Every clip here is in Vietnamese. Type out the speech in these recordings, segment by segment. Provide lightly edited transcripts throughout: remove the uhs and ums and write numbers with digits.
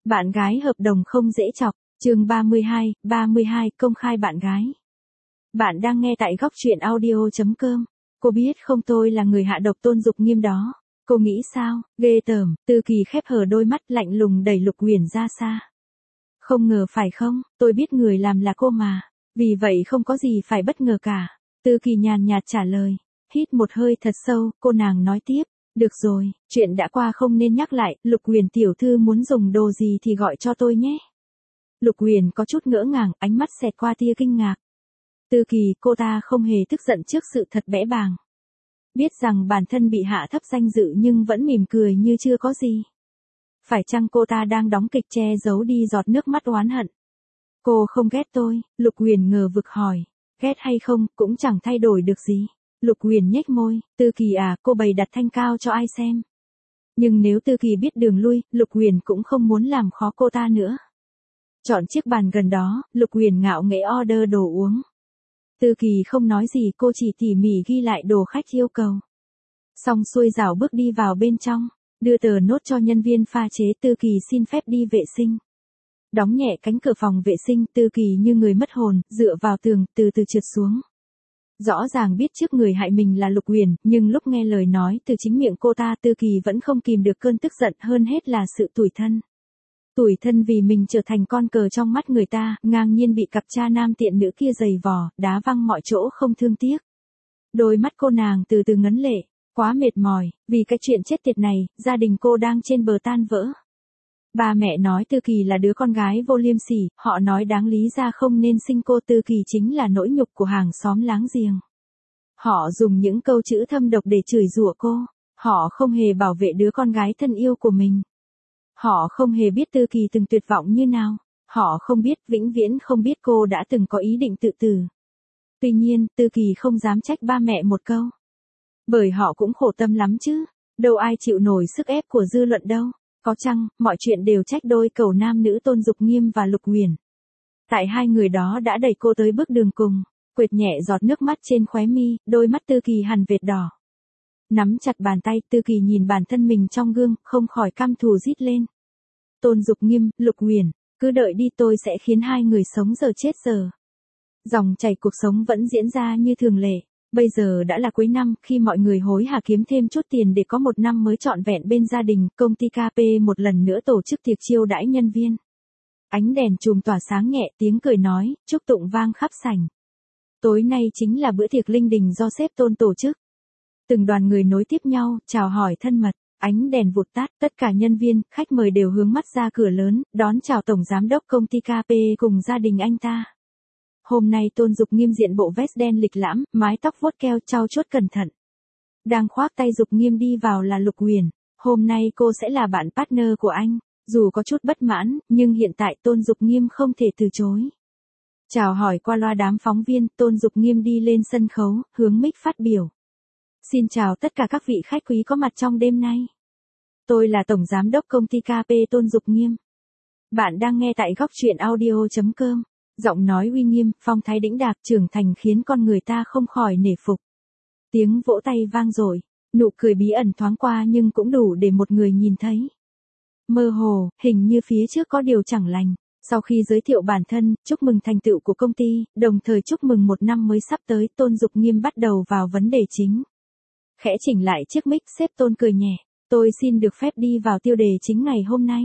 Bạn gái hợp đồng không dễ chọc, chương 32 công khai bạn gái. Bạn đang nghe tại góc truyện audio.com. Cô biết không, tôi là người hạ độc Tôn Dục Nghiêm đó. Cô nghĩ sao? Ghê tởm. Tư Kỳ khép hờ đôi mắt lạnh lùng đẩy Lục Uyển ra xa. Không ngờ phải không, tôi biết người làm là cô mà. Vì vậy không có gì phải bất ngờ cả. Tư Kỳ nhàn nhạt trả lời. Hít một hơi thật sâu, cô nàng nói tiếp. Được rồi, chuyện đã qua không nên nhắc lại, Lục Uyển tiểu thư muốn dùng đồ gì thì gọi cho tôi nhé. Lục Uyển có chút ngỡ ngàng, ánh mắt xẹt qua tia kinh ngạc. Tư Kỳ, cô ta không hề tức giận trước sự thật bẽ bàng. Biết rằng bản thân bị hạ thấp danh dự nhưng vẫn mỉm cười như chưa có gì. Phải chăng cô ta đang đóng kịch che giấu đi giọt nước mắt oán hận? Cô không ghét tôi, Lục Uyển ngờ vực hỏi. Ghét hay không, cũng chẳng thay đổi được gì. Lục Uyển nhếch môi, Tư Kỳ à, cô bày đặt thanh cao cho ai xem. Nhưng nếu Tư Kỳ biết đường lui, Lục Uyển cũng không muốn làm khó cô ta nữa. Chọn chiếc bàn gần đó, Lục Uyển ngạo nghễ order đồ uống. Tư Kỳ không nói gì, cô chỉ tỉ mỉ ghi lại đồ khách yêu cầu. Xong xuôi rảo bước đi vào bên trong, đưa tờ nốt cho nhân viên pha chế. Tư Kỳ xin phép đi vệ sinh. Đóng nhẹ cánh cửa phòng vệ sinh, Tư Kỳ như người mất hồn, dựa vào tường, từ từ trượt xuống. Rõ ràng biết trước người hại mình là Lục Uyển, nhưng lúc nghe lời nói từ chính miệng cô ta, Tư Kỳ vẫn không kìm được cơn tức giận, hơn hết là sự tủi thân. Tủi thân vì mình trở thành con cờ trong mắt người ta, ngang nhiên bị cặp cha nam tiện nữ kia giày vò, đá văng mọi chỗ không thương tiếc. Đôi mắt cô nàng từ từ ngấn lệ, quá mệt mỏi, vì cái chuyện chết tiệt này, gia đình cô đang trên bờ tan vỡ. Ba mẹ nói Tư Kỳ là đứa con gái vô liêm sỉ, họ nói đáng lý ra không nên sinh cô. Tư Kỳ chính là nỗi nhục của hàng xóm láng giềng. Họ dùng những câu chữ thâm độc để chửi rủa cô, họ không hề bảo vệ đứa con gái thân yêu của mình. Họ không hề biết Tư Kỳ từng tuyệt vọng như nào, họ không biết, vĩnh viễn không biết cô đã từng có ý định tự tử. Tuy nhiên, Tư Kỳ không dám trách ba mẹ một câu. Bởi họ cũng khổ tâm lắm chứ, đâu ai chịu nổi sức ép của dư luận đâu. Có chăng, mọi chuyện đều trách đôi cầu nam nữ Tôn Dục Nghiêm và Lục Uyển. Tại hai người đó đã đẩy cô tới bước đường cùng, quệt nhẹ giọt nước mắt trên khóe mi, đôi mắt Tư Kỳ hằn vệt đỏ. Nắm chặt bàn tay, Tư Kỳ nhìn bản thân mình trong gương, không khỏi căm thù rít lên. Tôn Dục Nghiêm, Lục Uyển, cứ đợi đi, tôi sẽ khiến hai người sống giờ chết giờ. Dòng chảy cuộc sống vẫn diễn ra như thường lệ. Bây giờ đã là cuối năm, khi mọi người hối hả kiếm thêm chút tiền để có một năm mới trọn vẹn bên gia đình, công ty KP một lần nữa tổ chức tiệc chiêu đãi nhân viên. Ánh đèn chùm tỏa sáng nhẹ, tiếng cười nói, chúc tụng vang khắp sảnh. Tối nay chính là bữa tiệc linh đình do sếp Tôn tổ chức. Từng đoàn người nối tiếp nhau, chào hỏi thân mật, ánh đèn vụt tắt, tất cả nhân viên, khách mời đều hướng mắt ra cửa lớn, đón chào tổng giám đốc công ty KP cùng gia đình anh ta. Hôm nay Tôn Dục Nghiêm diện bộ vest đen lịch lãm, mái tóc vuốt keo, trau chuốt cẩn thận. Đang khoác tay Dục Nghiêm đi vào là Lục Uyển. Hôm nay cô sẽ là bạn partner của anh. Dù có chút bất mãn, nhưng hiện tại Tôn Dục Nghiêm không thể từ chối. Chào hỏi qua loa đám phóng viên, Tôn Dục Nghiêm đi lên sân khấu, hướng mic phát biểu. Xin chào tất cả các vị khách quý có mặt trong đêm nay. Tôi là Tổng Giám đốc công ty KP Tôn Dục Nghiêm. Bạn đang nghe tại góc truyện audio.com. Giọng nói uy nghiêm, phong thái đĩnh đạc, trưởng thành khiến con người ta không khỏi nể phục. Tiếng vỗ tay vang dội, nụ cười bí ẩn thoáng qua nhưng cũng đủ để một người nhìn thấy. Mơ hồ, hình như phía trước có điều chẳng lành. Sau khi giới thiệu bản thân, chúc mừng thành tựu của công ty, đồng thời chúc mừng một năm mới sắp tới, Tôn Dục Nghiêm bắt đầu vào vấn đề chính. Khẽ chỉnh lại chiếc mic, sếp Tôn cười nhẹ. Tôi xin được phép đi vào tiêu đề chính ngày hôm nay.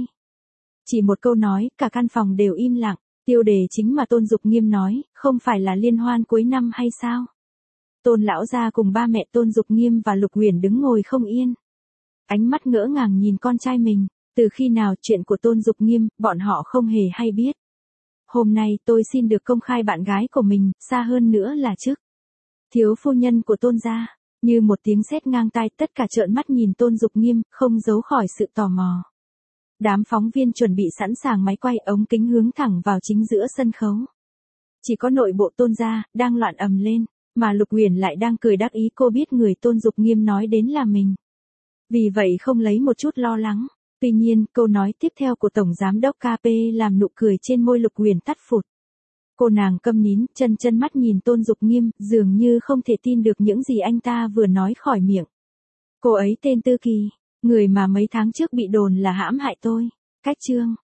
Chỉ một câu nói, cả căn phòng đều im lặng. Tiêu đề chính mà Tôn Dục Nghiêm nói, không phải là liên hoan cuối năm hay sao? Tôn lão gia cùng ba mẹ Tôn Dục Nghiêm và Lục Uyển đứng ngồi không yên. Ánh mắt ngỡ ngàng nhìn con trai mình, từ khi nào chuyện của Tôn Dục Nghiêm, bọn họ không hề hay biết. Hôm nay tôi xin được công khai bạn gái của mình, xa hơn nữa là chức thiếu phu nhân của Tôn gia. Như một tiếng sét ngang tai, tất cả trợn mắt nhìn Tôn Dục Nghiêm, không giấu khỏi sự tò mò. Đám phóng viên chuẩn bị sẵn sàng máy quay, ống kính hướng thẳng vào chính giữa sân khấu. Chỉ có nội bộ Tôn gia đang loạn ầm lên, mà Lục Uyển lại đang cười đắc ý, cô biết người Tôn Dục Nghiêm nói đến là mình. Vì vậy không lấy một chút lo lắng. Tuy nhiên, câu nói tiếp theo của Tổng Giám đốc KP làm nụ cười trên môi Lục Uyển tắt phụt. Cô nàng câm nín, chân mắt nhìn Tôn Dục Nghiêm, dường như không thể tin được những gì anh ta vừa nói khỏi miệng. Cô ấy tên Tư Kỳ. Người mà mấy tháng trước bị đồn là hãm hại tôi. Cách chương.